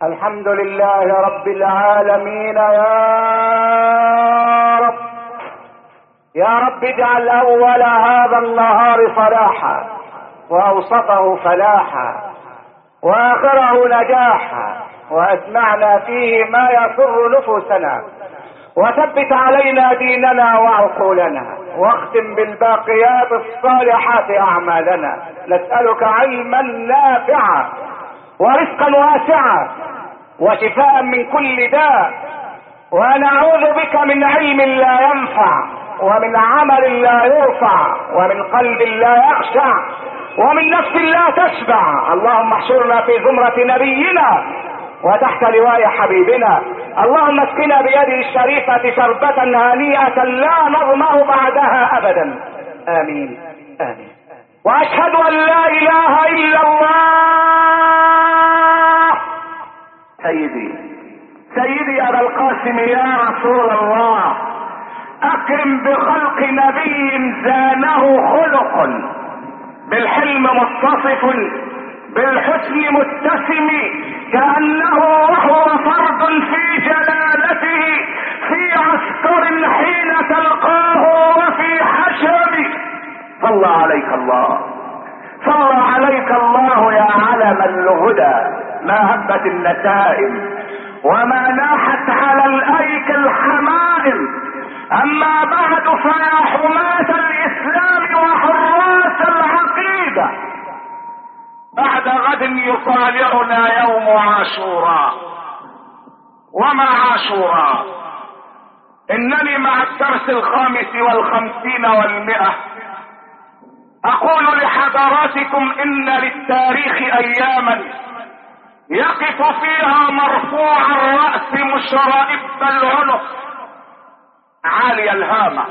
الحمد لله رب العالمين. يا رب اجعل اول هذا النهار صلاحا، واوسطه فلاحا، واخره نجاحا، واسمعنا فيه ما يسر نفوسنا، وثبت علينا ديننا وعقولنا، واختم بالباقيات الصالحات اعمالنا. نسألك علما نافعا، ورزقا واسعا، وشفاء من كل داء، ونعوذ بك من علم لا ينفع، ومن عمل لا يرفع، ومن قلب لا يخشع، ومن نفس لا تشبع. اللهم احشرنا في زمرة نبينا وتحت لواء حبيبنا. اللهم اسقنا بيده الشريفة شربة هنيئة لا نظمأ بعدها ابدا. امين امين. واشهد ان لا اله الا الله. سيدي ابا القاسم يا رسول الله، اكرم بخلق نبي زانه خلق، بالحلم متصف، بالحسن متسم، كأنه وهو فرد في جلالته، في عسكر حين تلقاه وفي حشم. صلى عليك الله يا علم الهدى، ما هبت النسائم وما ناحت على الايك الحمائم. اما بعد فيا حماة الاسلام وحراس العقيدة، بعد غد يطالعنا يوم عاشوراء. وما عاشوراء؟ انني مع الدرس 55 و100 اقول لحضراتكم ان للتاريخ اياما يقف فيها مرفوع الرأس مشرئب العنق عالي الهامة،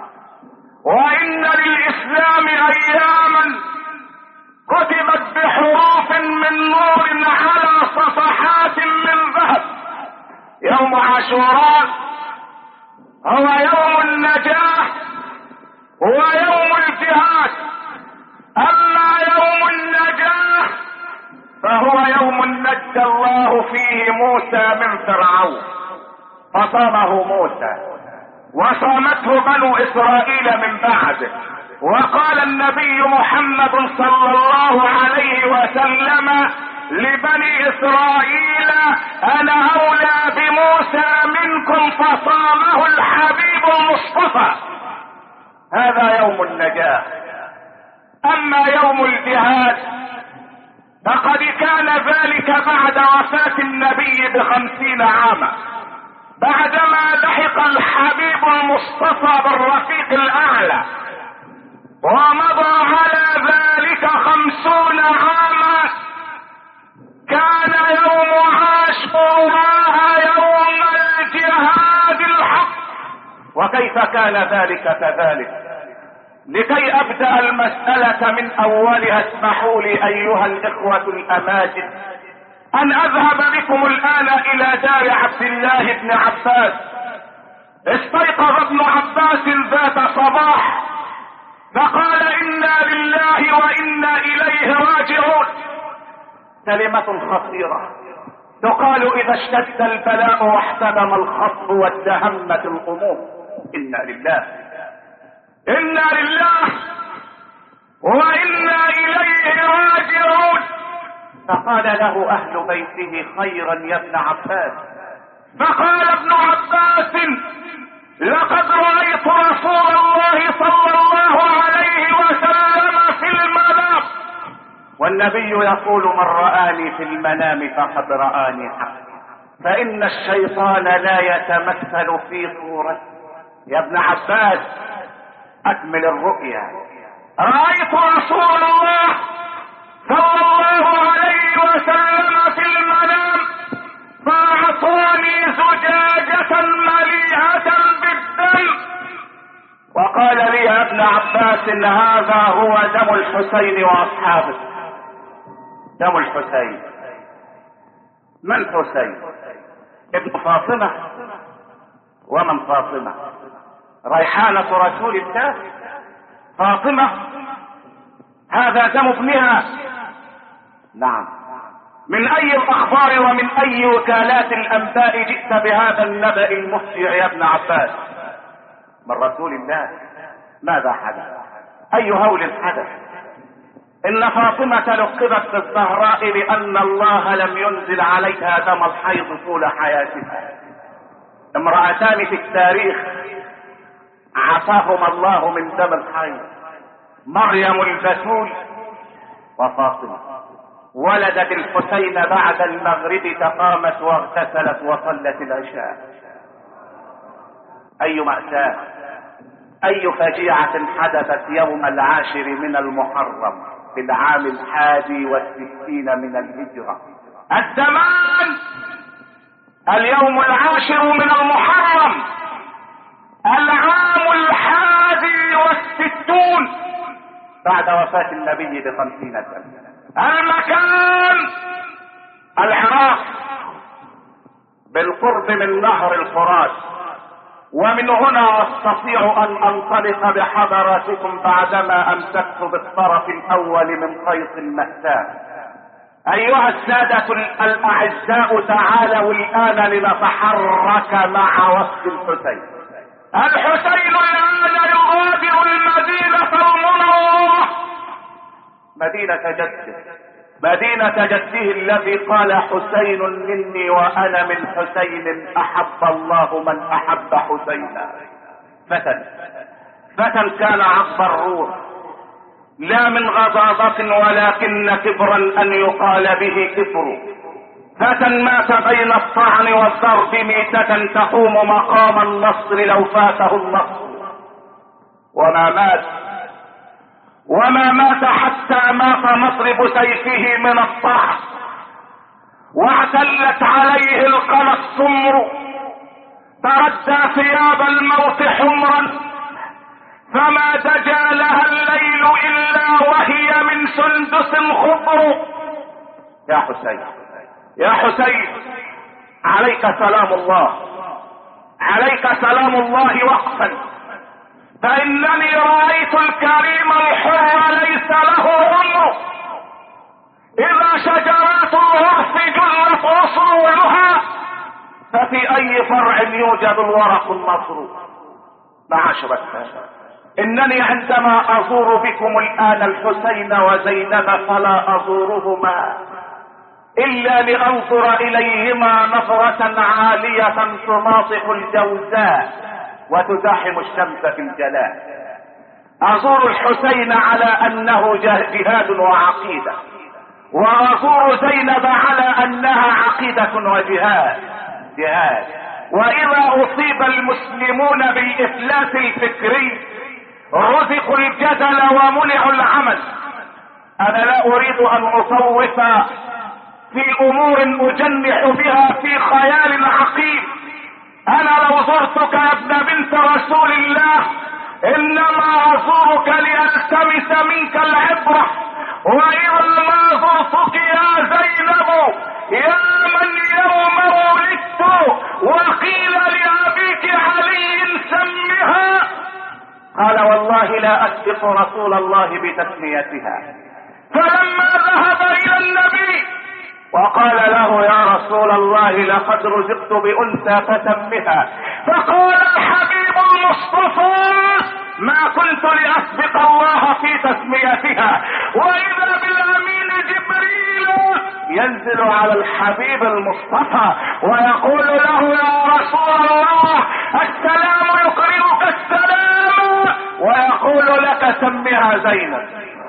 وان للاسلام اياما كتبت بحروف من نور على صفحات من ذهب. يوم عاشوراء هو يوم النجاح ويوم الجهاد. اما يوم النجاح فهو يوم نجى الله فيه موسى من فرعون، فصامه موسى وصامته بنو اسرائيل من بعده. وقال النبي محمد صلى الله عليه وسلم لبني اسرائيل: انا اولى بموسى منكم، فصامه الحبيب المصطفى. هذا يوم النجاة. اما يوم الجهاد فقد كان ذلك بعد وفاة النبي ب50 عاما، بعدما لحق الحبيب المصطفى بالرفيق الاعلى، ومضى على ذلك 50 عاما. كان يوم عاشوراء يوم الجهاد الحق. وكيف كان ذلك كذلك؟ لكي ابدأ المسألة من اولها اسمحوا لي ايها الاخوة الاماجد ان اذهب بكم الان الى دار عبد الله بن عباس. استيقظ ابن عباس ذات صباح فقال: انا لله وانا اليه راجعون. كلمة خطيرة تقال اذا اشتد البلاء واحتدم الخصب وازدهمت الامور. انا لله وانا اليه راجعون. فقال له اهل بيته: خيرا يا ابن عباس. فقال ابن عباس: لقد رأيت رسول الله صلى الله عليه وسلم في المنام. والنبي يقول: من رآني في المنام فقد رآني حقا، فإن الشيطان لا يتمثل في صورته. يا ابن عباس أكمل الرؤيا. رأيت رسول الله صلى الله عليه وسلم في المنام فأعطاني زجاجة مليئة بالدم، وقال لي: يا ابن عباس هذا هو دم الحسين وأصحابه. دم الحسين. من حسين؟ ابن فاطمة. ومن فاطمة؟ ريحانة رسول الله فاطمة. هذا دم ابنها. نعم، من اي الاخبار ومن اي وكالات الانباء جئت بهذا النبأ المفجع يا ابن عباس؟ من رسول الله. ماذا حدث؟ اي هول حدث؟ ان فاطمة لقبت بالزهراء بان الله لم ينزل عليها دم الحيض طول حياتها. امرأتان في التاريخ عافاهما الله من دم الحيض، مريم البتول وفاطمة. ولدت الحسين بعد المغرب، فقامت واغتسلت وصلت العشاء. اي مأساة، اي فجيعة حدثت يوم 10 من المحرم في العام 61 من الهجرة. الزمان اليوم 10 من المحرم، العام 61 بعد وفاة النبي ب50 سنة. المكان العراق بالقرب من نهر الفرات. ومن هنا استطيع ان انطلق بحضراتكم بعدما امسكت بالطرف الاول من خيط المأساة. ايها السادة الاعزاء، تعالوا الان لنتحرك مع وفد الحسين. الحسين الان يغادر المدينة المنورة، مدينة جده، مدينة جده الذي قال حسين مني وانا من حسين، احب الله من احب حسينا. فتى كان عصب الروح، لا من غضاضة ولكن كبرا ان يقال به كبر. فتى مات بين الطعن والضرب ميتة تقوم مقام النصر لو فاته النصر. وما مات حتى مات مطرب سيفه من الطعن، واعتلت عليه القنا السمر، تردى ثياب الموت حمرا، فما دجا لها الليل الا وهي من سندس خضر. يا حسين، يا حسين، عليك سلام الله، عليك سلام الله وقفا، فانني رايت الكريم الحر ليس له عمر. اذا شجرات الغرس جلت اصولها، ففي اي فرع يوجد الورق النصر. معاشر انني عندما ازور بكم الان الحسين وزينب فلا ازورهما الا لانظر اليهما نظرة عالية تناطق الجوزاء وتزاحم الشمس في الجلاء. ازور الحسين على انه جهاد وعقيدة، وازور زينب على انها عقيدة وجهاد. واذا اصيب المسلمون بالافلاس الفكري رزقوا الجدل ومنعوا العمل. انا لا اريد ان اصوف في امور اجنح بها في خيال عقيم. انا لو زرتك يا ابن بنت رسول الله انما ازورك لالتمس منك العبرة. واذا ما زرتك يا زينب يا من يوم ولدت وقيل لابيك علي سمها، قال والله لا اسبق رسول الله بتسميتها. فلما ذهب الى النبي وقال له يا رسول الله لقد رزقت بانثى فسمها، فقال الحبيب المصطفى ما كنت لاسبق الله في تسميتها. واذا بالامين جبريل ينزل على الحبيب المصطفى ويقول له يا رسول الله السلام يقرئك السلام، ويقول لك سمها زينب.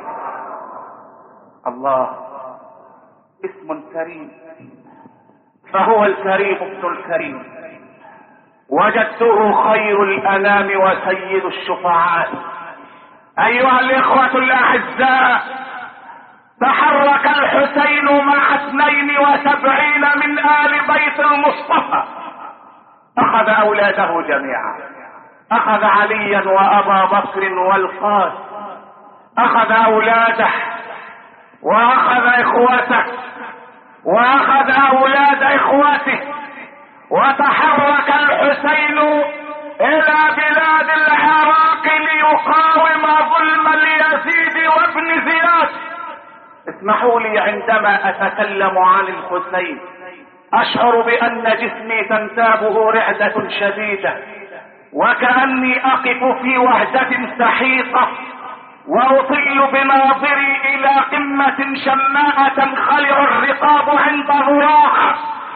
الله، اسم كريم، فهو الكريم ابن الكريم، وجدته خير الانام وسيد الشفعاء. ايها الاخوة الاعزاء، تحرك الحسين مع 72 من آل بيت المصطفى، اخذ اولاده جميعا، اخذ عليا وابا بكر والقاسم، اخذ اولاده واخذ اخوته واخذ اولاد اخوته، وتحرك الحسين الى بلاد العراق ليقاوم ظلم اليزيد وابن زياد. اسمحوا لي عندما اتكلم عن الحسين اشعر بان جسمي تنتابه رعدة شديدة، وكأني اقف في وهجة سحيقة، واطل بناظري الى قمة شماء تنخلع الرقاب عند ذراعها.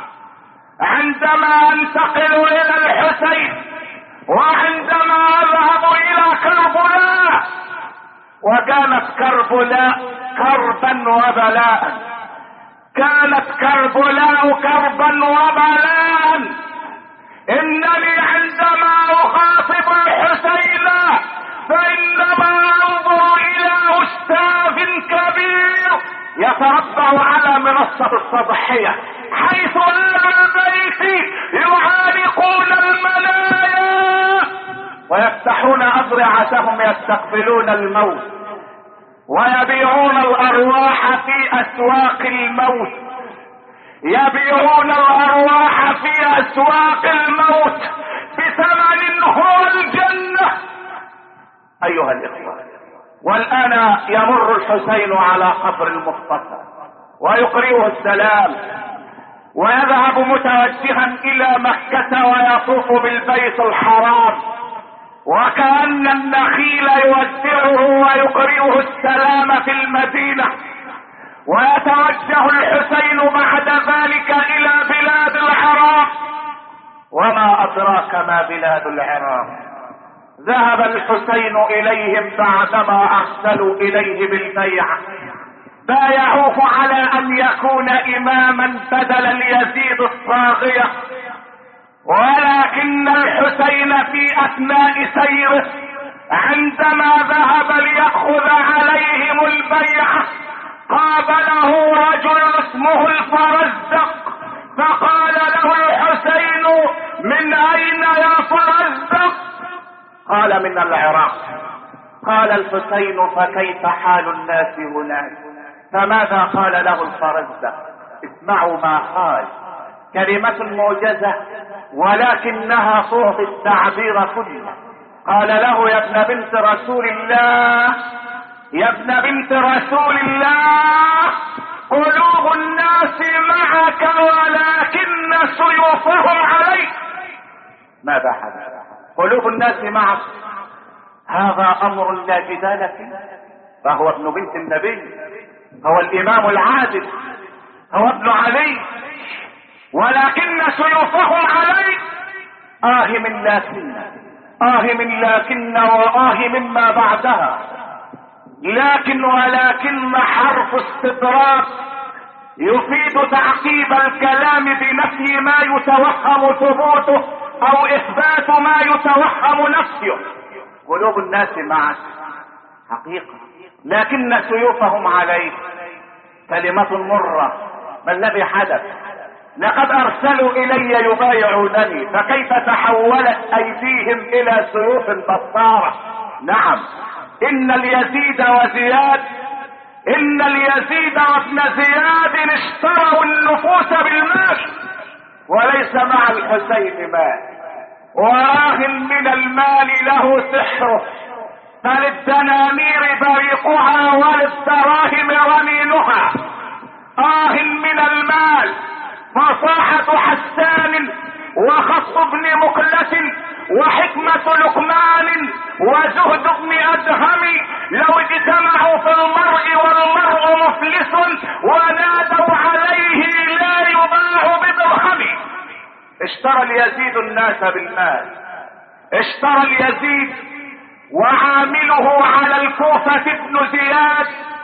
عندما انتقل الى الحسين وعندما اذهب الى كربلاء، وكانت كربلاء كربا وبلاء، كانت كربلاء كربا وبلاء. انني عندما اخاطب الحسين فانما انظر الى استاذ كبير يتربع على منصة الصباحية، حيث اهل البيت يعانقون المنايا ويفتحون اضرعتهم يستقبلون الموت، ويبيعون الارواح في اسواق الموت، يبيعون الارواح في اسواق الموت بثمن هو الجنة. ايها الاخوة، والان يمر الحسين على قبر المصطفى ويقرئه السلام، ويذهب متوجها الى مكة ويطوف بالبيت الحرام، وكأن النخيل يودعه ويقرئه السلام في المدينة. ويتوجه الحسين بعد ذلك الى بلاد العراق. وما ادراك ما بلاد العراق؟ ذهب الحسين اليهم بعدما ارسلوا اليه بالبيعة، بايعوه على ان يكون اماما بدل اليزيد الطاغية. ولكن الحسين في اثناء سيره عندما ذهب ليأخذ عليهم البيعة قابله رجل اسمه الفرزدق، فقال له الحسين: من اين يا فرزدق؟ قال: من العراق. قال الحسين: فكيف حال الناس هناك؟ فماذا قال له الفرزدق؟ اسمعوا ما قال، كلمة موجزة ولكنها تعطي التعبير كله. قال له: يا ابن بنت رسول الله، يا ابن بنت رسول الله، قلوب الناس معك ولكن سيوفهم عليك. ماذا حدث؟ قلوب الناس معك، هذا امر لا جدال فيه، فهو ابن بنت النبي، هو الامام العادل، هو ابن علي، ولكن سيوفهم عليك. من لكن، من لكن، وآه مما بعدها. لكن ولكن حرف استدراك يفيد تعقيب الكلام بنفي ما يتوهم ثبوته او اثبات ما يتوهم نفيه. قلوب الناس معك حقيقة، لكن سيوفهم عليك كلمة مرة. ما الذي حدث؟ لقد ارسلوا الي يبايعونني، فكيف تحولت ايديهم الى سيوف بطارة؟ نعم، ان اليزيد وزياد، ان اليزيد وابن زياد اشتروا النفوس بالمال، وليس مع الحسين مال. وراه من المال له سحره، فللدنانير بريقها وللدراهم رنينها. من المال، فصاحة حسان وخص ابن مقلة وحكمة لقمان وزهد ابن ادهم لو اجتمعوا في المرء والمرء مفلس ونادوا عليه لا يباع بدرهم. اشترى اليزيد الناس بالمال، اشترى اليزيد وعامله على الكوفة ابن زياد،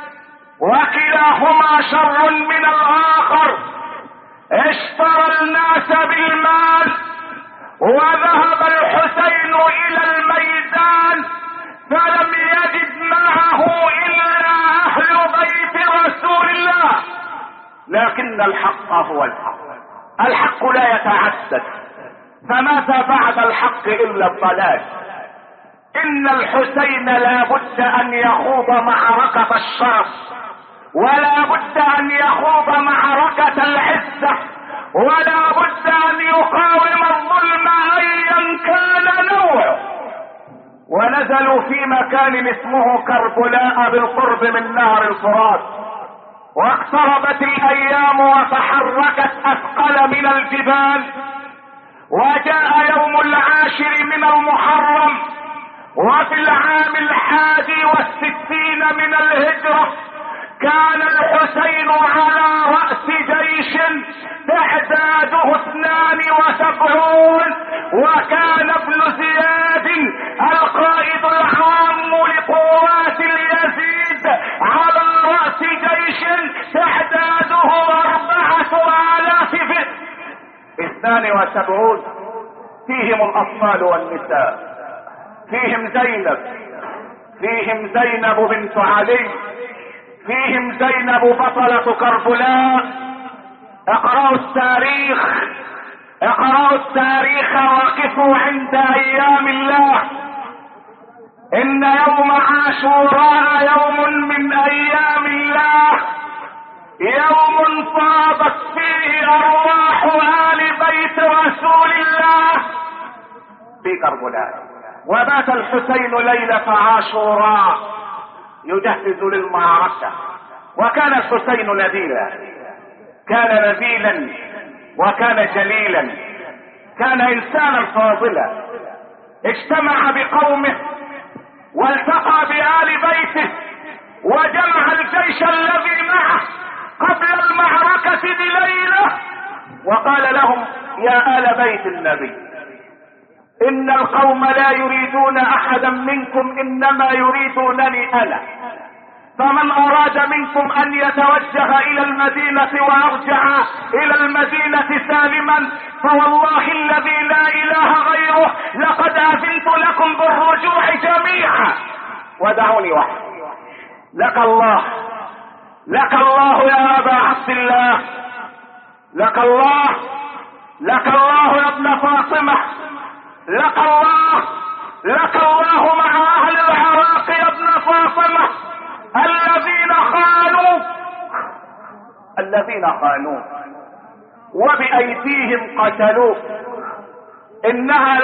وكلاهما شر من الاخر. اشترى الناس بالمال، وذهب الحسين الى الميدان فلم يجد معه الا اهل بيت رسول الله. لكن الحق هو الحق، الحق لا يتعدد، فماذا بعد الحق الا الضلال؟ ان الحسين لا بد ان يخوض معركة الشرف، ولا بد ان يخوض معركة العزة، ولا بد ان يقاوم الظلم ايا كان نوعه. ونزلوا في مكان اسمه كربلاء بالقرب من نهر الفرات، واقتربت الايام وتحركت اثقل من الجبال، وجاء يوم 10 من المحرم، وفي العام 61 من الهجرة كان الحسين على رأس جيش تعداده 72، وكان ابن زياد القائد العام لقوات اليزيد على رأس جيش تعداده 4000 فئة، 72 فيهم الأطفال والنساء، فيهم زينب بنت علي، فيهم زينب بطلة كربلاء. اقرأوا التاريخ وقفوا عند ايام الله. ان يوم عاشوراء يوم من ايام الله، يوم فاضت فيه ارواح آل بيت رسول الله في كربلاء. وبات الحسين ليلة عاشوراء يجهز للمعركة. وكان الحسين نبيلا، كان نبيلا وكان جليلا، كان انسانا فاضلا، اجتمع بقومه والتقى بآل بيته وجمع الجيش الذي معه قبل المعركة بليلة، وقال لهم: يا آل بيت النبي، ان القوم لا يريدون احدا منكم، انما يريدونني انا، فمن اراد منكم ان يتوجه الى المدينة ويرجع الى المدينة سالما فوالله الذي لا اله غيره لقد اذنت لكم بالرجوع جميعا ودعوني وحدي. لك الله يا ابا عبد الله، لك الله يا ابن فاطمة، لك الله مع اهل العراق يا ابن فاطمة الذين خانوا وبأيديهم قتلوه. انها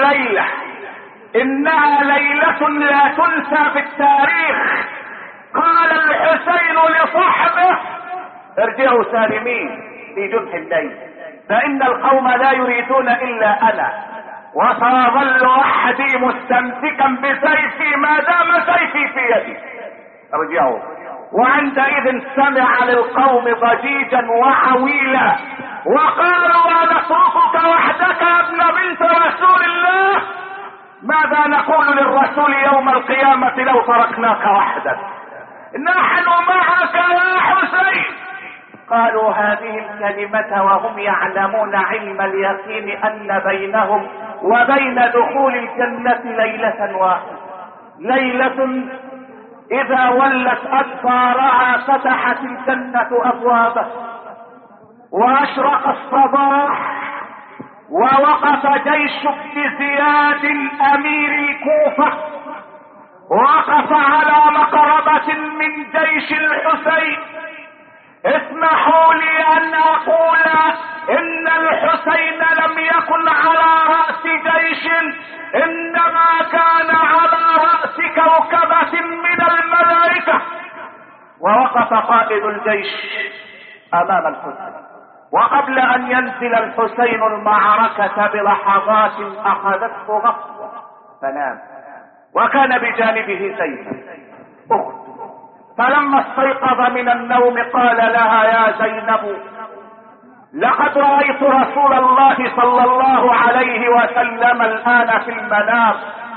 ليلة لا تنسى في التاريخ. قال الحسين لصحبه: ارجعوا سالمين في جنح الليل، فان القوم لا يريدون الا انا، وسأظل وحدي مستمسكا بسيفي ما دام سيفي في يدي. ارجعوا. وعندئذ سمع للقوم ضجيجا وعويلا، وقالوا: ونتركك وحدك يا ابن بنت رسول الله؟ ماذا نقول للرسول يوم القيامة لو تركناك وحدك؟ نحن معك يا حسين. قالوا هذه الكلمة وهم يعلمون علم اليقين ان بينهم وبين دخول الجنة ليلة واحدة، ليلة اذا ولت ادبارها فتحت الجنة ابوابه، واشرق الصباح، ووقف جيش ابن زياد امير الكوفة، وقف على مقربة من جيش الحسين. اسمحوا لي ان اقول ان الحسين لم يكن على رأس جيش، انما كان على رأس كوكبة من الملائكة. ووقف قائد الجيش امام الحسين، وقبل ان ينزل الحسين المعركة بلحظات اخذته غفوة فنام، وكان بجانبه زينب اخته. فلما استيقظ من النوم قال لها: يا زينب، لقد رأيت رسول الله صلى الله عليه وسلم الآن في المنام،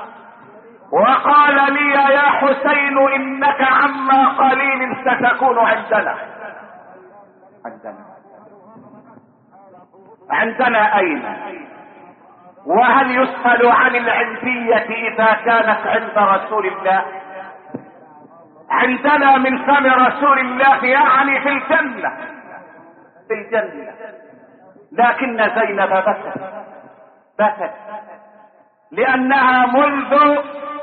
وقال لي: يا حسين إنك عما قليل ستكون عندنا أين؟ وهل يسأل عن العندية إذا كانت عند رسول الله؟ عندنا من فم رسول الله، يعني في الجنة. لكن زينب بكت لأنها منذ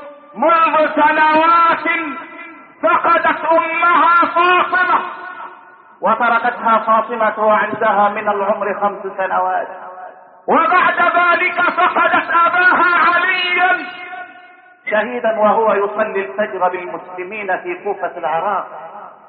سنوات فقدت أمها فاطمة، وتركتها فاطمة وعندها من العمر 5 سنوات، وبعد ذلك فقدت أباها عليا شهيدا وهو يصلي الفجر بالمسلمين في كوفة العراق.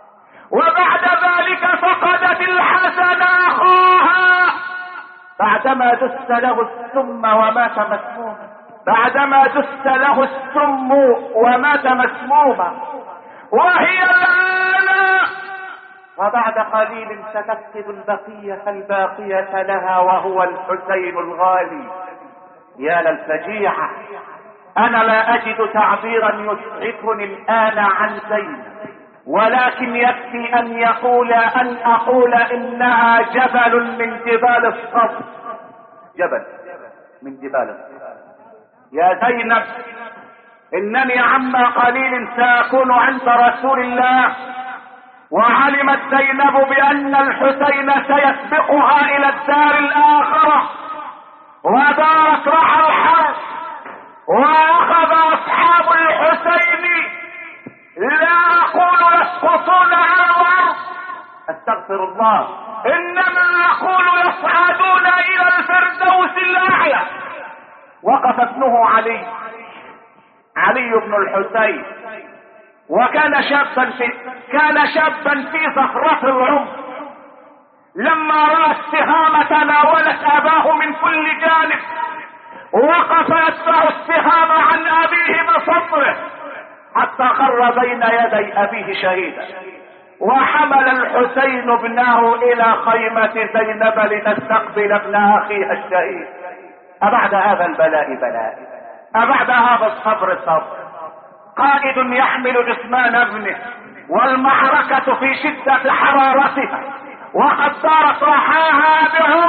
وبعد ذلك فقدت الحسن اخاها بعدما دس له السم ومات مسموما، بعدما دس له السم ومات مسموما، وهي الآن وبعد قليل ستفقد البقية الباقية لها وهو الحسين الغالي. يا للفجيعة، انا لا اجد تعبيرا يسعفني الان عن زينب، ولكن يكفي ان اقول انها جبل من جبال الصبر، جبل من جبال الصبر. يا زينب، انني عما قليل ساكون عند رسول الله، وعلمت زينب بان الحسين سيسبقها الى الدار الاخرة، ودارت رحى الحرب، واخذ اصحاب الحسين لا اقول يسقطون على الارض، استغفر الله، انما اقول يصعدون الى الفردوس الاعلى. وقف ابنه علي بن الحسين، وكان شابا في زهرة العمر، لما راى السهام تناولت اباه من كل جانب وقف يدفع السهام عن ابيه بصدره حتى خر بين يدي ابيه شهيدا. وحمل الحسين ابنه الى خيمة زينب لتستقبل ابن اخيها الشهيد. ابعد هذا البلاء بلاء، ابعد هذا الصبر صبر. قائد يحمل جثمان ابنه والمعركة في شدة حرارتها، وقد دارت رحاها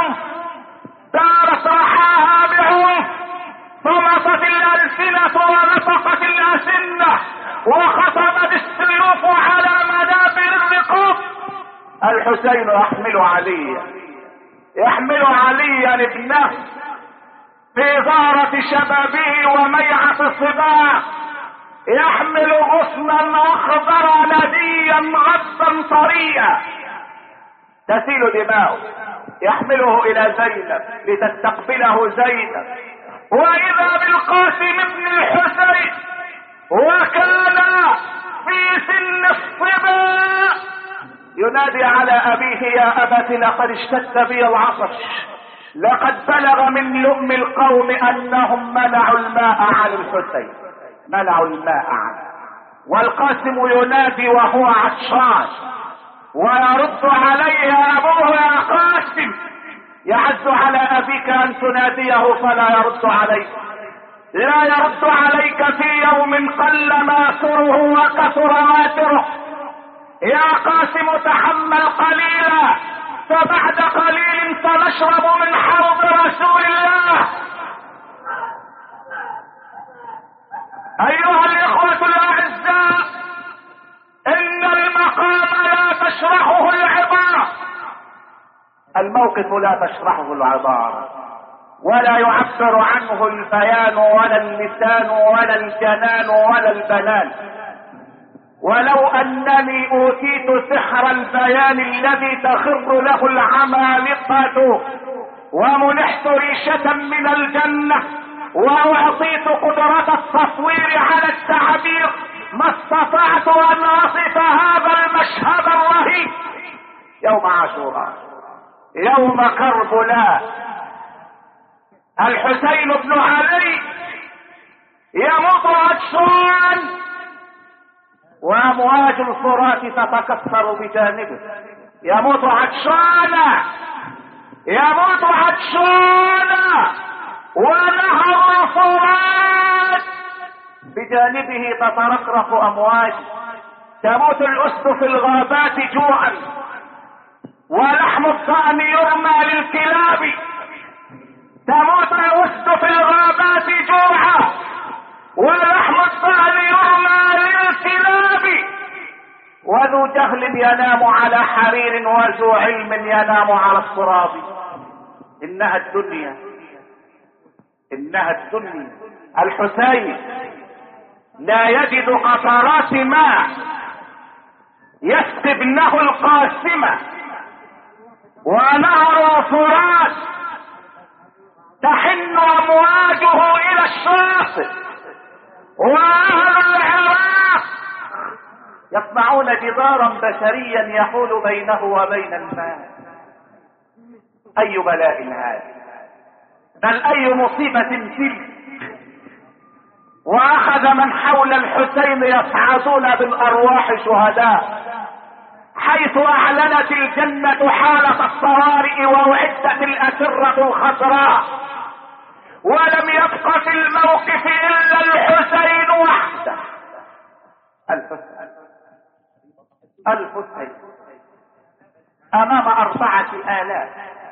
بهم، طمست الألسنة ونطقت الأسنة، وخطبت السيوف على منابر الرقاب. الحسين يحمل عليا ابنه في غارة شبابه وميعة صباه، يحمل غصنا اخضر نديا غدا طريا تسيل دماؤه، يحمله الى زينب لتستقبله زينب، واذا بالقاسم بن الحسين وكان في سن الصبا ينادي على ابيه: يا ابت لقد اشتد بي العطش، لقد بلغ من لؤم القوم انهم منعوا الماء عن الحسين، منعوا الماء عنه. والقاسم ينادي وهو عطشان، ويرد عليه ابوه: يا قاسم، يعز على ابيك ان تناديه فلا يرد عليك، لا يرد عليك في يوم قل ماكره وكثر واتره. يا قاسم تحمل قليلا، فبعد قليل سنشرب من حوض رسول الله. ايها الاخوة الاعزاء، ان المقام لا تشرحه العبارة، الموقف لا تشرحه العبارة، ولا يعبر عنه البيان ولا اللسان ولا الجنان ولا البنان. ولو انني اوتيت سحر البيان الذي تخر له العمالقة، ومنحت ريشة من الجنة، واعطيت قدرة التصوير على التعبير، ما استطعت ان اصف هذا المشهد الرهيب. يوم عاشوراء، يوم كربلاء، الحسين بن علي يموت عطشان، وامواج الفرات تتكسر بجانبه. يموت عطشانا، ونهر الفرات بجانبه تترقرق امواج. تموت الاسد في الغابات جوعا، ولحم الضأن يرمى للكلاب. تموت الاسد في الغابات جوعا، ولحم الضأن يرمى للكلاب. وذو جهل ينام على حرير، وذو علم ينام على التراب. انها الدنيا. الحسين لا يجد قطرات ماء يسقي ابنه القاسمة، ونهر الفرات تحن امواجه الى الشاطئ، واهل العراق يصنعون جدارا بشريا يحول بينه وبين الماء. اي بلاء هذا، بل اي مصيبة تلك. واخذ من حول الحسين يصعدون بالارواح شهداء، حيث اعلنت الجنة حالة الطوارئ واعدت الاسرة الخضراء، ولم يبق في الموقف الا الحسين وحده. الحسين امام 4000.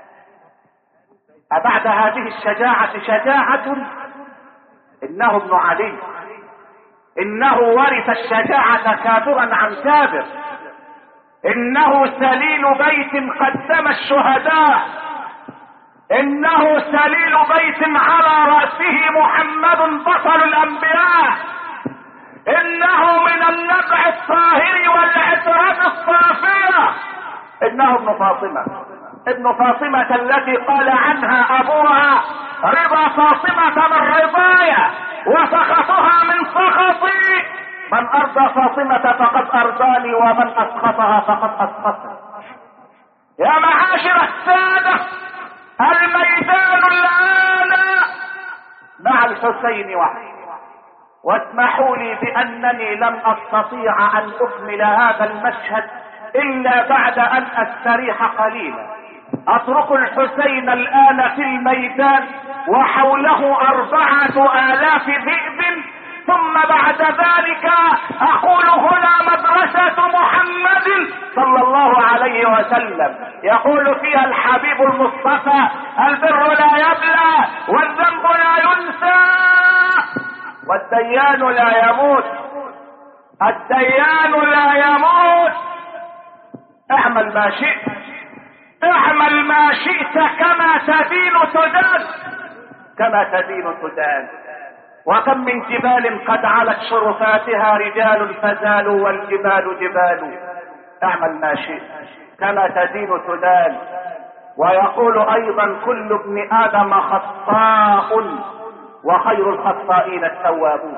أبعد هذه الشجاعة شجاعة؟ انه ابن علي، انه ورث الشجاعة كابرا عن كابر، انه سليل بيت قدم الشهداء، انه سليل بيت على رأسه محمد بطل الانبياء، انه من النبع الطاهر والعترة الصافية، انه ابن فاطمة، ابن فاطمة التي قال عنها ابوها رضا فاطمة من رضايا وسخطها من سخطي، من ارضى فاطمة فقد ارضاني ومن اسخطها فقد اسخطني. يا معاشر السادة، الميدان الان مع الحسين وحده. واسمحوا لي بانني لم استطيع ان اكمل هذا المشهد الا بعد ان استريح قليلا. اترك الحسين الان في الميدان وحوله 4000 ذئب، ثم بعد ذلك اقول هنا مدرسة محمد صلى الله عليه وسلم، يقول فيها الحبيب المصطفى: البر لا يبلى والذنب لا ينسى والديان لا يموت. الديان لا يموت. اعمل ما شئت، اعمل ما شئت، كما تدين تدان، كما تدين تدان. وكم من جبال قد علت شرفاتها رجال فزالوا والجبال جبال. اعمل ما شئت، كما تدين تدان. ويقول ايضا: كل ابن ادم خطاء وخير الخطائين التوابون.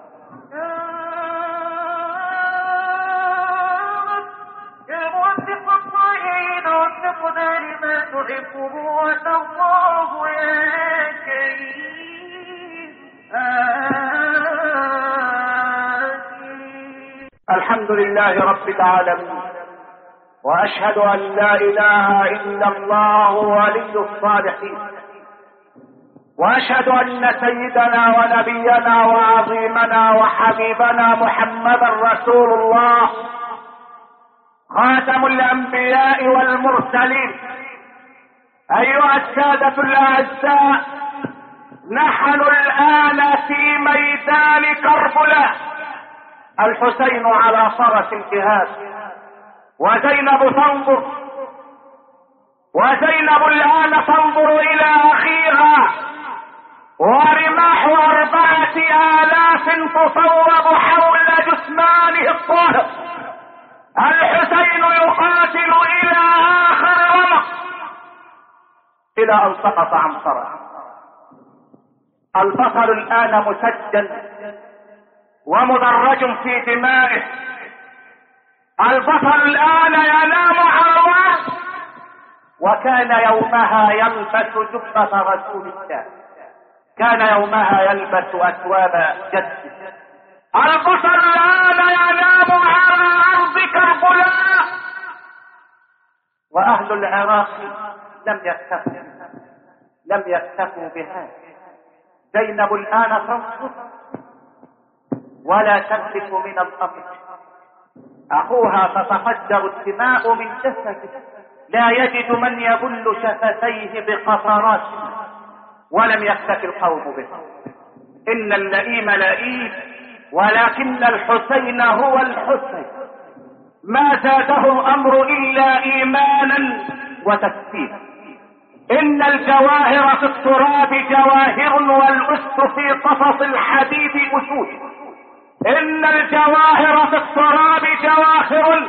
الحمد لله رب العالمين، واشهد ان لا اله الا الله ولي الصالحين، واشهد ان سيدنا ونبينا وعظيمنا وحبيبنا محمدا رسول الله، خاتم الانبياء والمرسلين. ايها السادة الاعزاء، نحن الان في ميدان كربلاء، الحسين على فرس الجهاد، وزينب تنظر، وزينب الان تنظر الى اخيها، ورماح 4000 تصوب حول جثمانه الطاهر. الحسين يقاتل الى اخر رمق، الى ان سقط عن فرس. البطل الان مسجل ومدرج في دمائه. البطل الان ينام على، وكان يومها يلبس جبة رسول الله، كان يومها يلبس اثواب جده. البطل الان ينام على ارض كربلاء، واهل العراق لم يكتفوا بهذا. زينب الان تنصت ولا تملك من الامر. اخوها تتفجر الدماء من جسده، لا يجد من يبل شفتيه بقطرات، ولم يكتف القوم به. ان اللئيم لئيم، ولكن الحسين هو الحسين، ما زاده الامر الا ايمانا وتسليما. ان الجواهر في التراب جواهر، والأس في قفص الحديد اسود. ان الجواهر في التراب جواهر،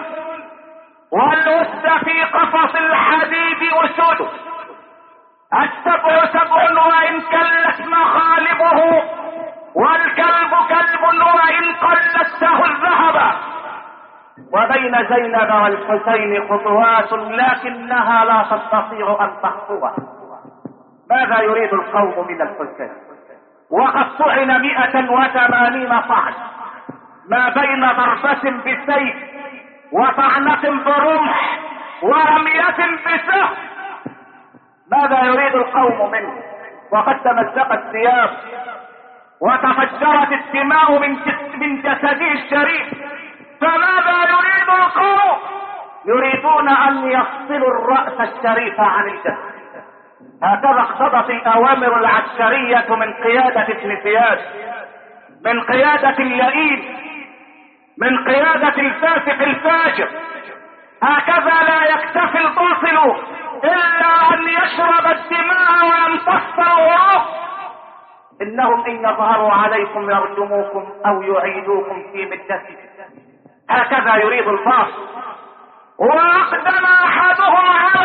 والأس في قفص الحديد اسود. السبع سبع وان كلت مخالبه، والكلب كلب وان قلدته الذهب. وبين زينب والحسين خطوات لكنها لا تستطيع ان تخطوها. ماذا يريد القوم من الحسين وقد طعن 180 طعن، ما بين ضربة بسيف وطعنة برمح ورمية بسهم. ماذا يريد القوم منه وقد تمزقت الثياب وتفجرت الدماء من جسده الشريف؟ فماذا يريد القوم؟ يريدون ان يفصلوا الرأس الشريف عن الجسد. هكذا اقتضت الاوامر العسكرية من قيادة ابن زياد، من قيادة اللئيم، من قيادة الفاسق الفاجر. هكذا لا يكتفي الباطل الا ان يشرب الدماء ويمتص الغروب. انهم ان يظهروا عليكم يرجموكم او يعيدوكم في ملتهم. هكذا يريد الباطل. واقدم احدهم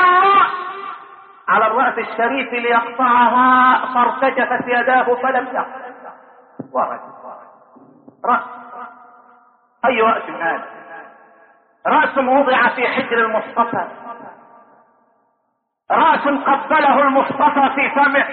على الرأس الشريف ليقطعها فارتجفت يداه فلم يقطع. رأس اي رأس هذا؟ رأس وضع في حجر المصطفى، رأس قبله المصطفى في فمه،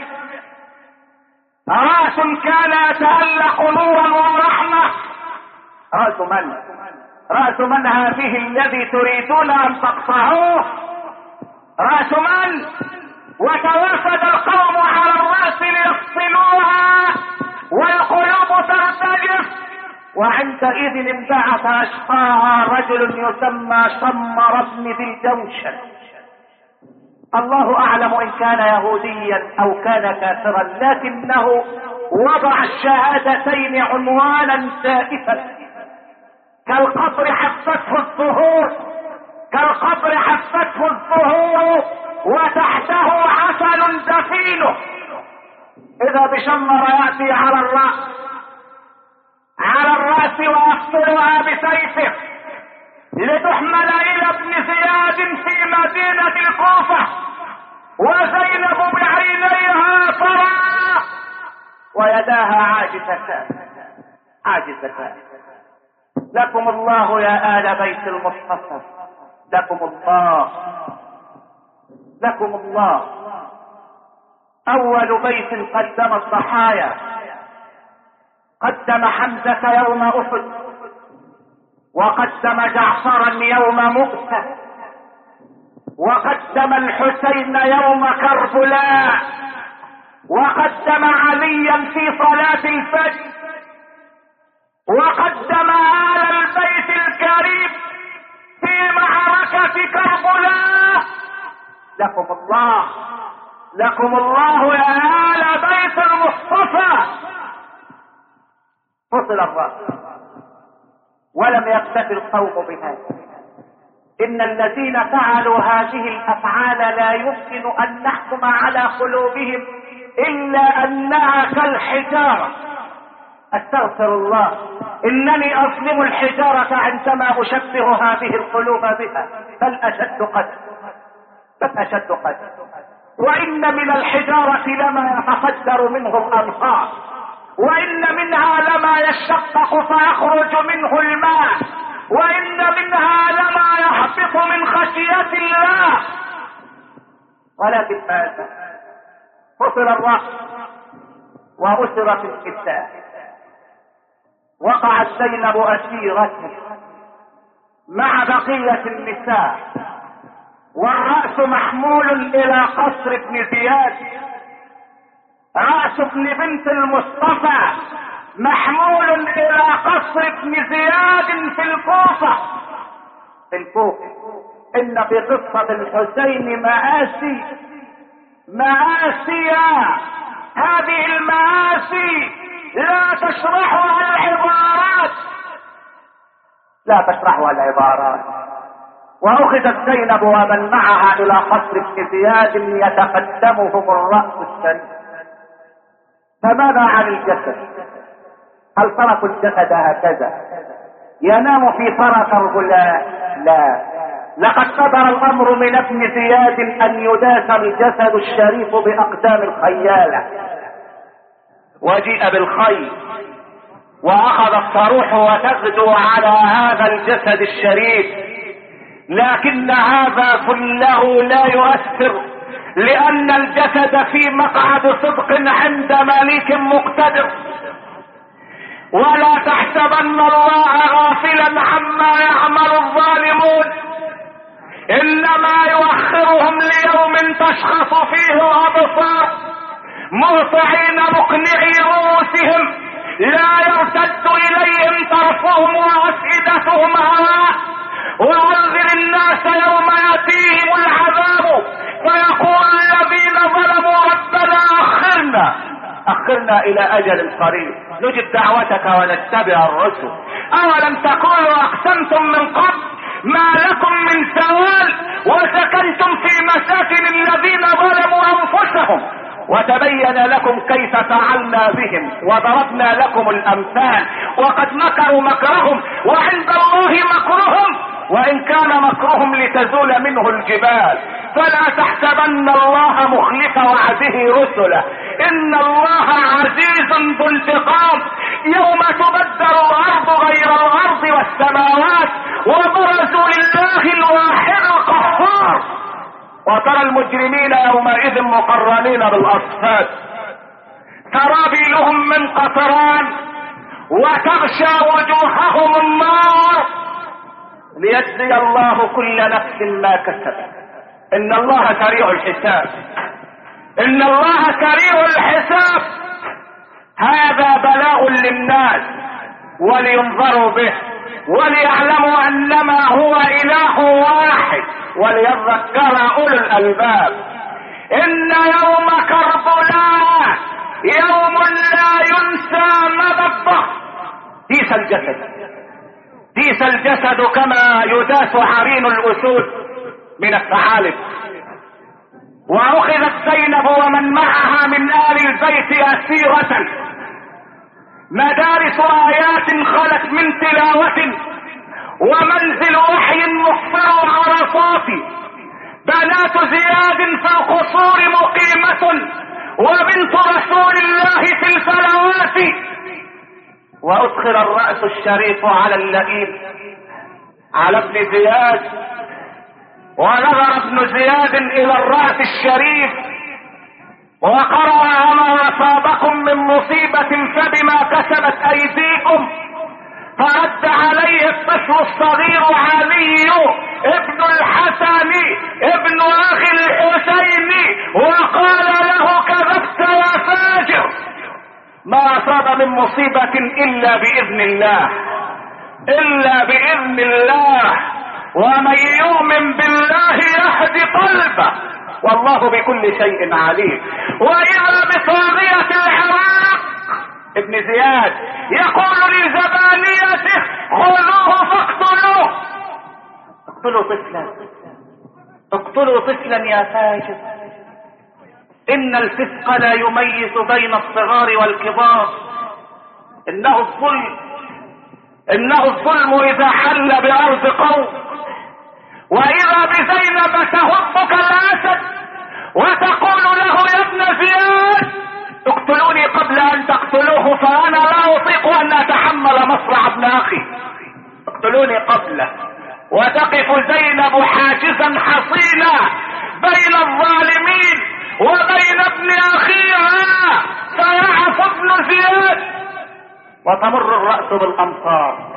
رأس كان يتألق نورا ورحمة. رأس من؟ رأس من هذه الذي تريدون ان تقطعوه؟ رأس من؟ وتوافد القوم على الرأس ليفصلوها والقلوب ترتجف. وعندئذ انبعث اشقاها رجل يسمى شمر بن ذي الجوشن. الله اعلم ان كان يهوديا او كان كافرا، لكنه وضع الشهادتين عنوانا سائفا كالقطر حفته الظهور، كالقطر حفته الظهور وتحته عسل دفينه. اذا بشمر ياتي على الراس ويقتلها بسيفه لتحمل الى ابن زياد في مدينة الكوفة، وزينب بعينيها ترى ويداها عاجزتان. لكم الله يا آل بيت المصطفى، لكم الله، لكم الله. اول بيت قدم الضحايا، قدم حمزة يوم احد، وقدم جعفرا يوم مؤتة، وقدم الحسين يوم كربلاء، وقدم عليا في صلاة الفجر، وقدم آل البيت الكريم في معركة كربلاء. لكم الله، لكم الله يا آل بيت المصطفى. فصل الرأس ولم يكتفي القوم بهذا. ان الذين فعلوا هذه الافعال لا يمكن ان نحكم على قلوبهم الا انها كالحجارة. استغفر الله، انني اظلم الحجارة عندما اشبه هذه القلوب بها، بل اشد قدر. وان من الحجارة لما يتفجر منه الانهار، وان منها لما يشقق فيخرج منه الماء، وان منها لما يهبط من خشية الله. ولكن ماذا؟ فصل الرأس وأسرت النساء، وقعت زينب أسيرته مع بقية النساء، والرأس محمول إلى قصر ابن زياد. رأس ابن بنت المصطفى محمول إلى قصر ابن زياد في الكوفة. إن في قصة الحسين مآسي. هذه المآسي لا تشرحها العبارات. وأخذت زينب ومن معها إلى قصر ابن زياد يتقدمهم الرأس الشريف. فماذا عن الجسد؟ هل تركوا الجسد هكذا ينام في فرى كربلاء؟ لا، لقد صدر الامر من ابن زياد ان يداس الجسد الشريف باقدام الخيالة، وجيء بالخيل واخذت تروح وتغدو على هذا الجسد الشريف، لكن هذا كله لا يؤثر، لان الجسد في مقعد صدق عند مليك مقتدر. ولا تحسبن الله غافلا عما يعمل الظالمون، انما يؤخرهم ليوم تشخص فيه الابصار مهطعين مقنعي رؤوسهم لا يرتد اليهم طرفهم وافئدتهم هواء. وانذر الناس يوم ياتيهم العذاب فيقول الذين ظلموا ربنا اخرنا الى اجل قريب نجب دعوتك ونتبع الرسل. اولم تكونوا اقسمتم من قبل ما لكم من زوال وسكنتم في مساكن الذين ظلموا انفسهم وتبين لكم كيف فعلنا بهم وضربنا لكم الامثال وقد مكروا مكرهم وعند الله مكرهم وان كان مكرهم لتزول منه الجبال. فلا تحسبن الله مخلف وعده رسله، ان الله عزيز ذو انتقام. يوم تبدل الارض غير الارض والسماوات وبرزوا لله الواحد القهار وترى المجرمين يومئذ مقرنين بالاصفاد سرابيلهم من قطران وتغشى وجوههم النار ليجزي الله كل نفس ما كسبت. ان الله سريع الحساب، ان الله سريع الحساب. هذا بلاء للناس ولينظروا به وليعلموا انما هو اله واحد وليذكر اولو الالباب. ان يوم كربلاء يوم لا ينسى مدى الدهر. ديس الجسد، ديس الجسد كما يداس عرين الاسود من الثعالب. واخذت زينب ومن معها من ال البيت اسيرة. مدارس ايات خلت من تلاوة ومنزل وحي محفر عرصات. بنات زياد في القصور مقيمة وبنت رسول الله في الفلوات. وادخل الرأس الشريف على اللئيم على ابن زياد ونظر ابن زياد الى الرأس الشريف وقرأ وما اصابكم من مصيبة فبما كسبت ايديكم. فرد عليه الطفل الصغير علي ابن الحسن ابن اخي الحسين وقال له كذبت يا فاجر، ما اصاب من مصيبة الا باذن الله، الا باذن الله. ومن يؤمن بالله يهد قلبه والله بكل شيء عليم. واذا بطاغية العراق ابن زياد يقول لزبانيته خذوه فاقتلوه. اقتلوا طفلا، اقتلوا طفلا يا فاجر. ان الفسق لا يميز بين الصغار والكبار. انه الظلم، انه الظلم اذا حل بارض قوم. واذا بزينب تهبك الاسد وتقول له يا ابن زياد اقتلوني قبل ان تقتلوه فانا لا اطيق ان اتحمل مصرع ابن اخي، اقتلوني قبله. وتقف زينب حاجزا حصينا بين الظالمين وبين ابن اخيها فيعف ابن زياد وتمر الرأس بالامصار.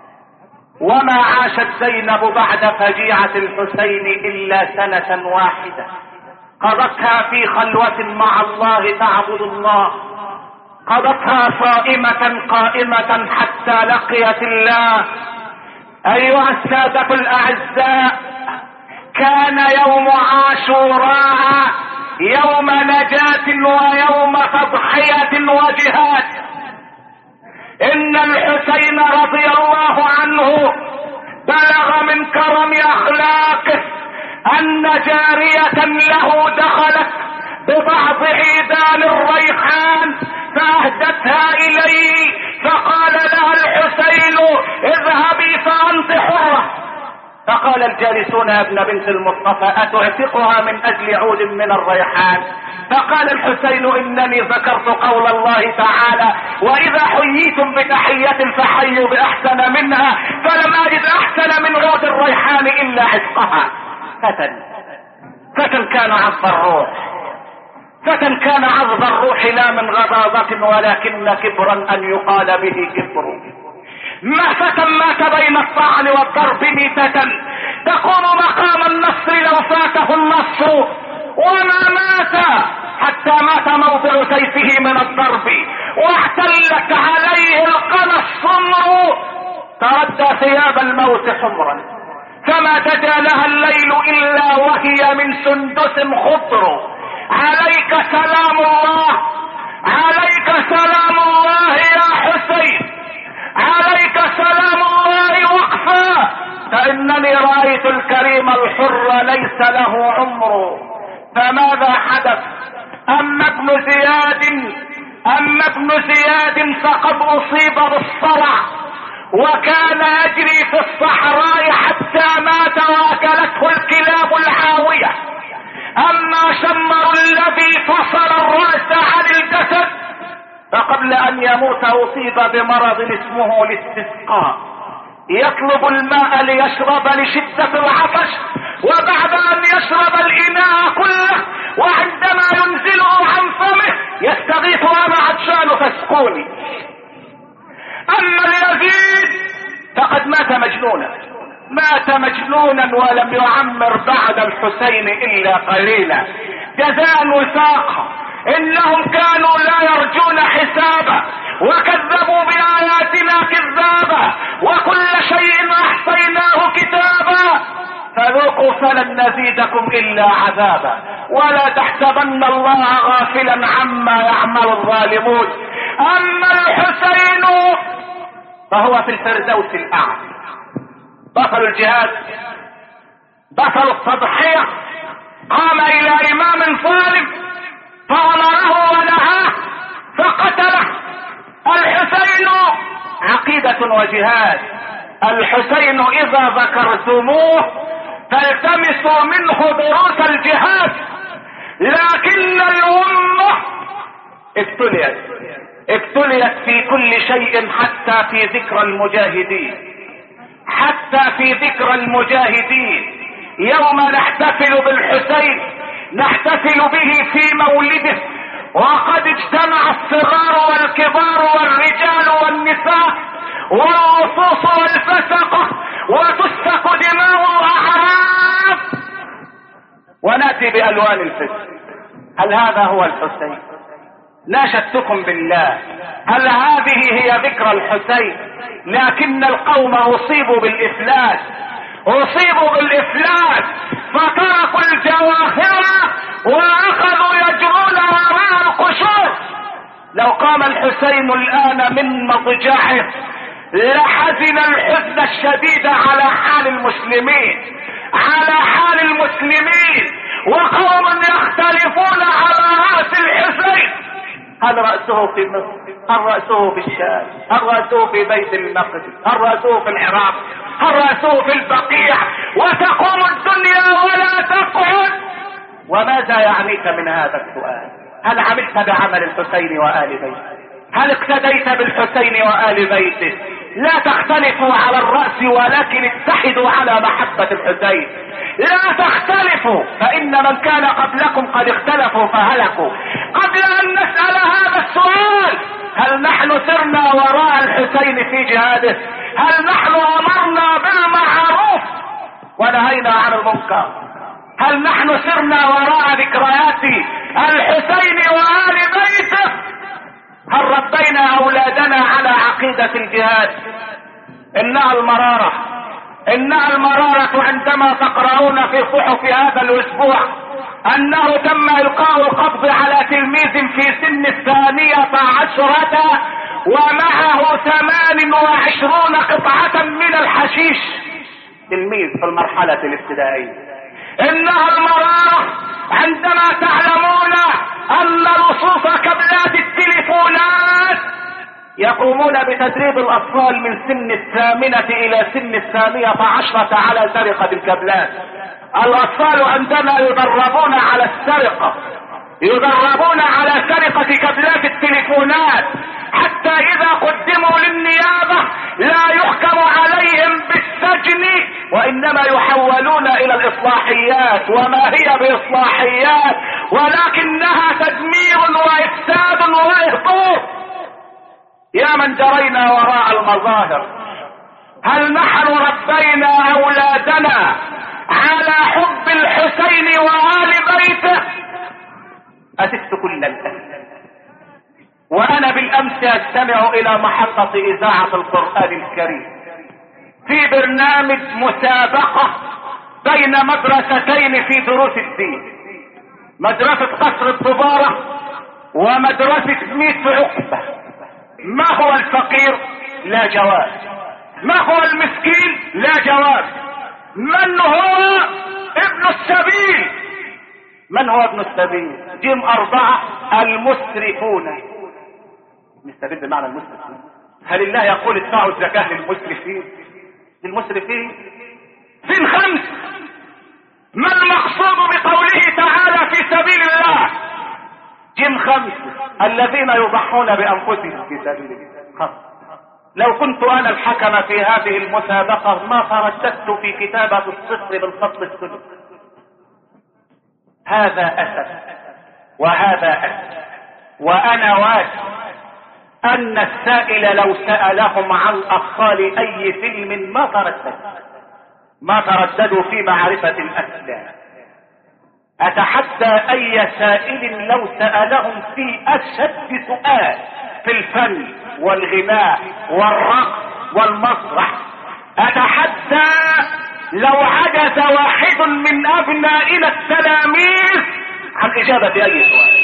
وما عاشت زينب بعد فجيعة الحسين الا سنة واحدة قضتها في خلوة مع الله تعبد الله، قضتها صائمة قائمة حتى لقيت الله. ايها السادة الاعزاء، كان يوم عاشوراء يوم نجاة ويوم تضحية وجهاد. ان الحسين رضي الله عنه بلغ من كرم اخلاقه ان جارية له دخلت ببعض عيدان الريحان فاهدتها اليه فقال لها الحسين اذهبي فانت حرة. فقال الجالسون يا ابن بنت المصطفى أتعتقها من أجل عود من الريحان؟ فقال الحسين إنني ذكرت قول الله تعالى وإذا حييتم بتحية فحيوا بأحسن منها، فلم أجد أحسن من عود الريحان إلا عتقها. فتى كان عذب الروح، فتى كان عذب الروح لا من غضاضة ولكن كبرا أن يقال به كبر. ما فتى مات بين الطعن والضرب ميتة تقوم مقام النصر لو فاته النصر، وما مات حتى مات موضع سيفه من الضرب، واحتلت عليه القنا السمر، تردى ثياب الموت حمرا، فما تجا لها الليل إلا وهي من سندس خضر. عليك سلام الله، عليك سلام الله يا حسين، عليك سلام الله وقفا، فإنني رأيت الكريم الحر ليس له عمر. فماذا حدث؟ أما ابن زياد فقد أصيب بالصرع، وكان يجري في الصحراء حتى مات وأكلته الكلاب العاوية. أما شمر الذي فصل الرأس عن الجسد فقبل أن يموت أصيب بمرض اسمه الاستسقاء، يطلب الماء ليشرب لشدة العطش، وبعد أن يشرب الإناء كله وعندما ينزله عن فمه يستغيث أنا عطشان فاسقوني. أما اليزيد فقد مات مجنونا ولم يعمر بعد الحسين إلا قليلا جزاء وفاقا. إنهم كانوا لا يرجون حسابا وكذبوا بآياتنا كذابا، وكل شيء أحصيناه كتابا، فذوقوا فلن نزيدكم إلا عذابا، ولا تحسبن الله غافلا عما يعمل الظالمون. أما الحسين فهو في الفردوس الأعلى، بطل الجهاد، بطل التضحية، قام إلى إمام ظالم فأمره ونهاه فقتله. الحسين عقيدة وجهاد. الحسين إذا ذكرتموه فالتمسوا منه دروس الجهاد، لكن الأمة ابتليت في كل شيء حتى في ذكر المجاهدين. يوم نحتفل بالحسين نحتفل به في مولده، وقد اجتمع الصغار والكبار والرجال والنساء واللصوص والفسقة وتسفك دماء الأعراب، ونأتي بألوان الفسق. هل هذا هو الحسين؟ ناشدتكم بالله، هل هذه هي ذكرى الحسين؟ لكن القوم أصيبوا بالإفلاس فتركوا الجواهر وأخذوا يجرون وراء القشور. لو قام الحسين الآن من مضجعه لحزن الحزن الشديد على حال المسلمين، وقوم يختلفون على رأس الحسين. هل رأسه في مصر؟ هل رأسه في الشام؟ هل رأسه في بيت المقدس؟ هل رأسه في العراق؟ هل رأسه في البقيع؟ وتقوم الدنيا ولا تقعد. وماذا يعنيك من هذا السؤال؟ هل عملت بعمل الحسين وآل بيته؟ هل اقتديت بالحسين وآل بيته؟ لا تختلفوا على الرأس ولكن اتحدوا على محبة الحسين. لا تختلفوا، فإن من كان قبلكم قد اختلفوا فهلكوا. قبل أن نسأل هذا السؤال، هل نحن سرنا وراء الحسين في جهاده؟ هل نحن أمرنا بالمعروف ونهينا عن المنكر؟ هل نحن سرنا وراء ذكريات الحسين وآل بيته؟ هل ربينا أولادنا على عقيدة الجهاد؟ إنها المرارة عندما تقرؤون في صحف هذا الأسبوع أنه تم إلقاء القبض على تلميذ في سن 12 ومعه 28 قطعة من الحشيش، تلميذ في المرحلة الابتدائية. إنها المرارة عندما تعلمون أن لصوص كابلات التليفونات يقومون بتدريب الاطفال من سن 8 الى سن 12 على سرقة الكابلات. الاطفال عندما يدربون على السرقة يدربون على سرقة كابلات التليفونات، حتى اذا قدموا للنيابة لا يحكم عليهم بالسجن، وانما يحولون الى الاصلاحيات. وما هي باصلاحيات ولكنها تدمير وافساد واهباط. يا من جرينا وراء المظاهر، هل نحن ربينا اولادنا على حب الحسين وآل بيته؟ أسست كل الأهل. وأنا بالأمس أستمع إلى محطة إذاعة القرآن الكريم في برنامج مسابقة بين مدرستين في دروس الدين، مدرسة قصر الطبارة ومدرسة ميت عقبة. ما هو الفقير؟ لا جواب. ما هو المسكين؟ لا جواب. من هو ابن السبيل؟ من هو ابن السبيل؟ جيم 4 المسرفون. السبيل بمعنى المسرفين. هل الله يقول ادفعوا الزكاة للمسرفين؟ للمسرفين؟ فين 5؟ ما المقصود بقوله تعالى في سبيل الله؟ جيم 5 الذين يضحون بأنفسهم في سبيل الله. لو كنت انا الحكم في هذه المسابقة ما ترددت في كتابة الصفر بالخط السلوك. هذا اسد وهذا اسد، وانا واثق ان السائل لو سألهم عن اطفال اي فيلم ما ترددوا في معرفة الاسلام. اتحدى اي سائل لو سألهم في اشد سؤال في الفن والغناء والرقص والمسرح، اتحدى لو عجز واحد من ابنائنا التلاميذ عن اجابة اي سؤال.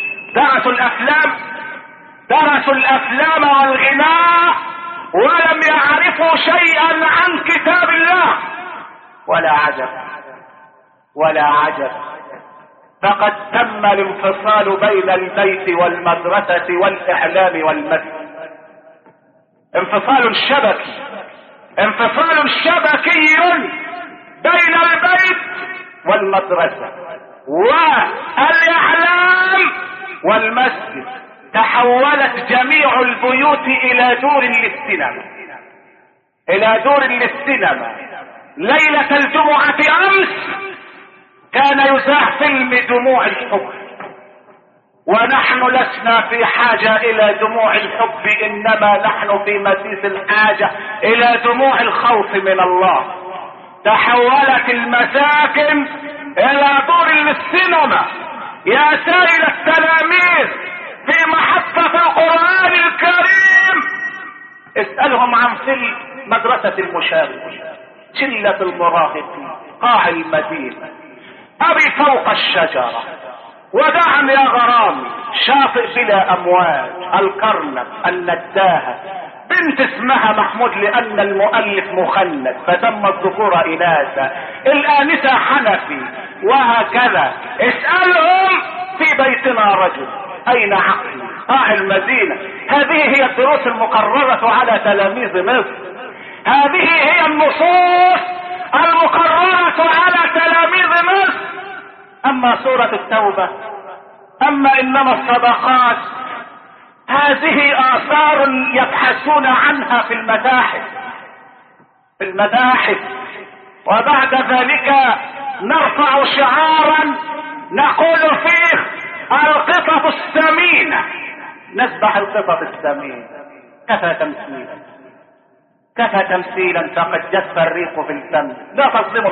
درسوا الافلام والغناء ولم يعرفوا شيئا عن كتاب الله. ولا عجب فقد تم الانفصال بين البيت والمدرسة والاعلام والمسجد. انفصال شبكي بين البيت والمدرسة والاعلام والمسجد. تحولت جميع البيوت الى دور للسينما. ليلة الجمعة امس كان يذاع فيلم دموع الحب، ونحن لسنا في حاجة الى دموع الحب، انما نحن في مسيس الحاجة الى دموع الخوف من الله. تحولت المساكن الى دور للسينما. يا سائل التلاميذ في محطة القرآن الكريم اسألهم عن فيلم مدرسة المشاغبين، شلة المراهقين، قاع المدينة، أبي فوق الشجرة، ودعم يا غرامي، شاطئ بلا أمواج، الكرنك، النداهة، بنت اسمها محمود لأن المؤلف مخنث فسمى الذكور إناثا، الآنسة حنفي، وهكذا. اسألهم في بيتنا رجل، أين عقلي، قاع المدينة. هذه هي الدروس المقررة على تلاميذ مصر. هذه هي النصوص المقررة على تلاميذ مصر. اما سورة التوبة، اما انما الصدقات، هذه اثار يبحثون عنها في المتاحف. وبعد ذلك نرفع شعارا نقول فيه القطط الثمينة، نذبح القطط الثمينة. كفى تمثيلا فقد جف الريق في الفم. لا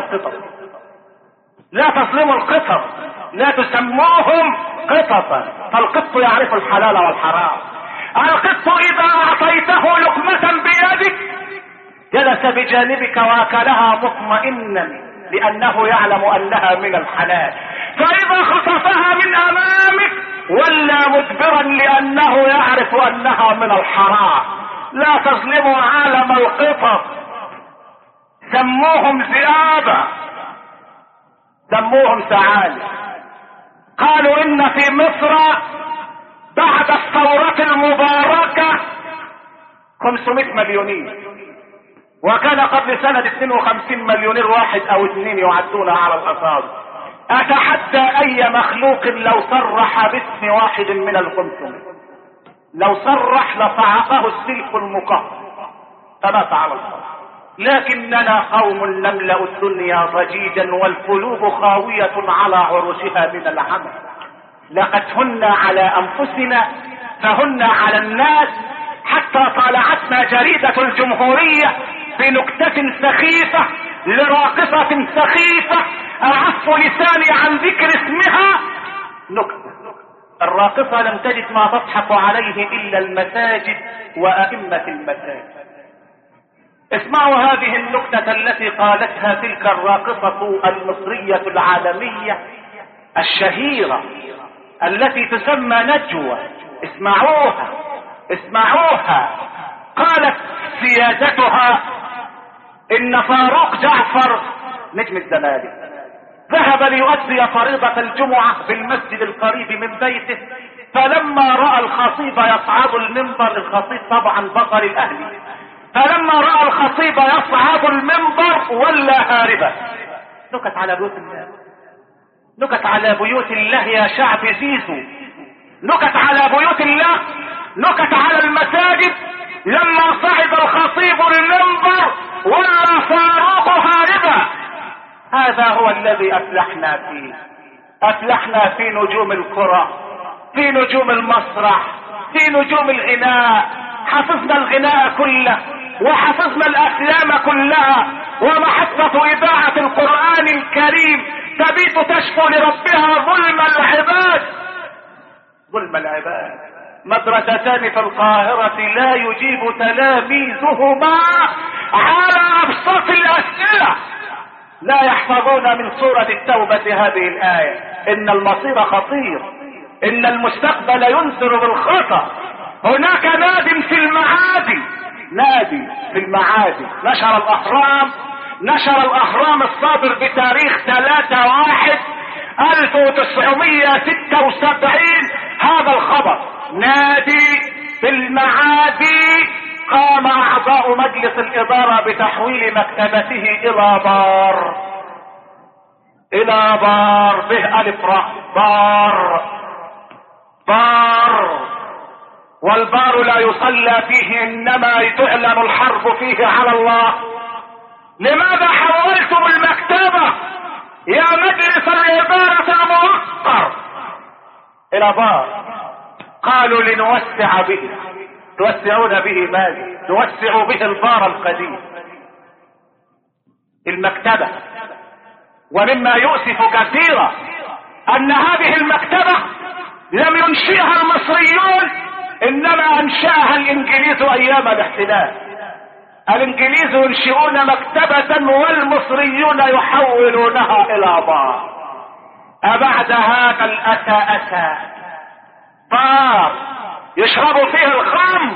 تظلموا القطط، لا تسموهم قططا، فالقط يعرف الحلال والحرام. القط اذا اعطيته لقمة بيدك جلس بجانبك واكلها مطمئنا لانه يعلم انها من الحلال، فاذا خطفها من امامك ولى مدبرا لانه يعرف انها من الحرام. لا تظلموا عالم القطط، سموهم ذئابا، سموهم ثعالب. قالوا ان في مصر بعد الثورة المباركة 500 مليونير، وكان قبل سنة 52 مليونير واحد او اثنين يعدون على الاصابع. اتحدى اي مخلوق لو صرح باسم واحد من ال500، لو صرح لصعقه السلك المقهر فمات على الارض. لكننا قوم نملأ الدنيا ضجيجا والقلوب خاوية على عروشها من العمل. لقد هن على انفسنا فهن على الناس، حتى طالعتنا جريدة الجمهورية بنكتة سخيفة لراقصة سخيفة اعف لساني عن ذكر اسمها. نكتة الراقصة لم تجد ما تضحك عليه الا المساجد وائمة المساجد. اسمعوا هذه النكتة التي قالتها تلك الراقصة المصرية العالمية الشهيرة التي تسمى نجوى. اسمعوها اسمعوها. قالت سيادتها ان فاروق جعفر نجم الزمالك ذهب ليؤدي فريضة الجمعة بالمسجد القريب من بيته، فلما رأى الخطيب يصعد المنبر، الخطيب طبعا بطل الاهلي، فلما رأى الخطيب يصعد المنبر ولا هاربا. نكت على بيوت الله، نكت على بيوت الله يا شعب زيزو، نكت على بيوت الله، نكت على المساجد. لما صعد الخطيب المنبر ولا فاروق هاربا. هذا هو الذي افلحنا فيه، افلحنا في نجوم الكرة، في نجوم المسرح، في نجوم الغناء. حفظنا الغناء كله وحفظنا الافلام كلها، ومحطة اذاعة القرآن الكريم تبيت تشكو لربها ظلم العباد. ظلم العباد. مدرستان في القاهرة لا يجيب تلاميذهما على ابسط الاسئلة، لا يحفظون من سورة التوبة هذه الآية: ان المصير خطير، ان المستقبل ينذر بالخطر. هناك ناد في المعادي، نادي في المعادي. نشر الاهرام الصادر بتاريخ 3/1/1976 هذا الخبر: نادي في المعادي قام اعضاء مجلس الادارة بتحويل مكتبته الى بار به الف راء بار. والبار لا يصلى فيه، انما تعلن الحرب فيه على الله. لماذا حولتم المكتبة يا مجلس الإدارة الموقر الى بار؟ قالوا لنوسع به. توسعون به ماذا؟ توسع به البار القديم، المكتبة. ومما يؤسف كثيرا ان هذه المكتبة لم ينشئها المصريون، انما انشأها الانجليز ايام الاحتلال. الانجليز ينشئون مكتبة والمصريون يحولونها الى بار. أبعد هذا الأسى بار يشرب فيه الخمر.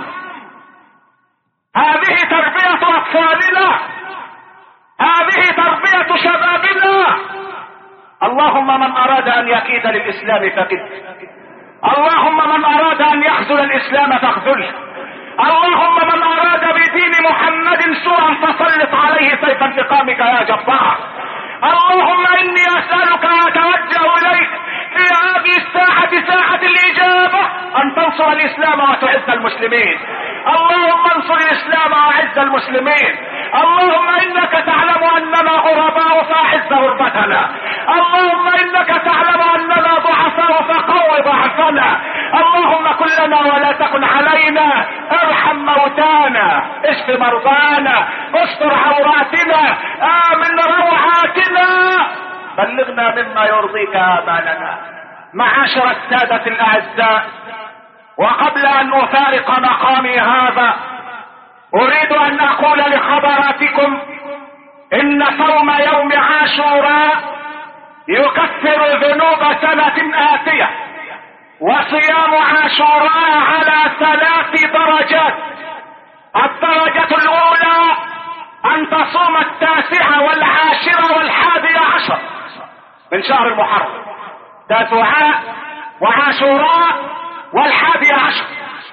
هذه تربية اطفالنا، هذه تربية شبابنا. اللهم من اراد ان يكيد للاسلام فكد، اللهم من اراد ان يخذل الاسلام فاخذله، اللهم من اراد بدين محمد سوءا فسلط عليه سيف انتقامك يا جبار. اللهم اني اسألك واتوجه اليك في هذه الساعة، ساعة الاجابة، ان تنصر الاسلام وتعز المسلمين. اللهم انصر الاسلام واعز المسلمين. اللهم انك تعلم اننا غرباء فاعز غربتنا. اللهم انك تعلم اننا ضعفاء فقو ضعفنا. اللهم كن لنا ولا تكن علينا. ارحم موتانا، اشف مرضانا، استر عوراتنا، امن روعاتنا، بلغنا مما يرضيك امالنا. معاشر السادة الاعزاء، وقبل ان افارق مقامي هذا اريد ان اقول لحضراتكم ان صوم يوم عاشوراء يكفر ذنوب سنة آتية، وصيام عاشوراء على 3 درجات. الدرجة الاولى ان تصوم 9 والعاشرة وال11 من شهر المحرم، تاسوعاء وعاشوراء وال11.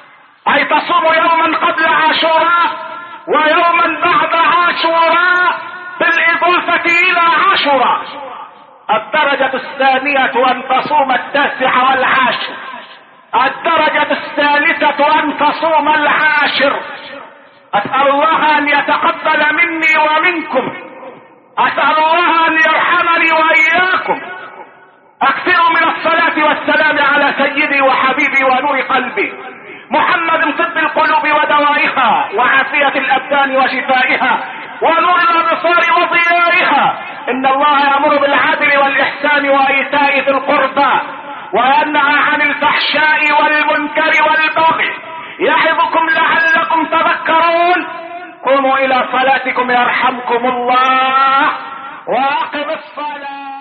اي تصوم يوما قبل عاشوراء ويوما بعد عاشوراء بالاضافة الى عاشوراء. الدرجة الثانية ان تصوم 9 والعاشر. الدرجة الثالثة ان تصوم 10. اسأل الله ان يتقبل مني ومنكم. اسأل الله ان يرحمني واياكم. اكثروا من الصلاة والسلام على سيدي وحبيبي ونور قلبي محمد، طب القلوب ودوائها وعافية الابدان وشفائها ونور الابصار وضيائها. ان الله يأمر بالعدل والاحسان وايتاء ذي القربى وينهى عن الفحشاء والمنكر والبغي يعظكم لعلكم تذكرون. قوموا الى صلاتكم يرحمكم الله واقم الصلاة.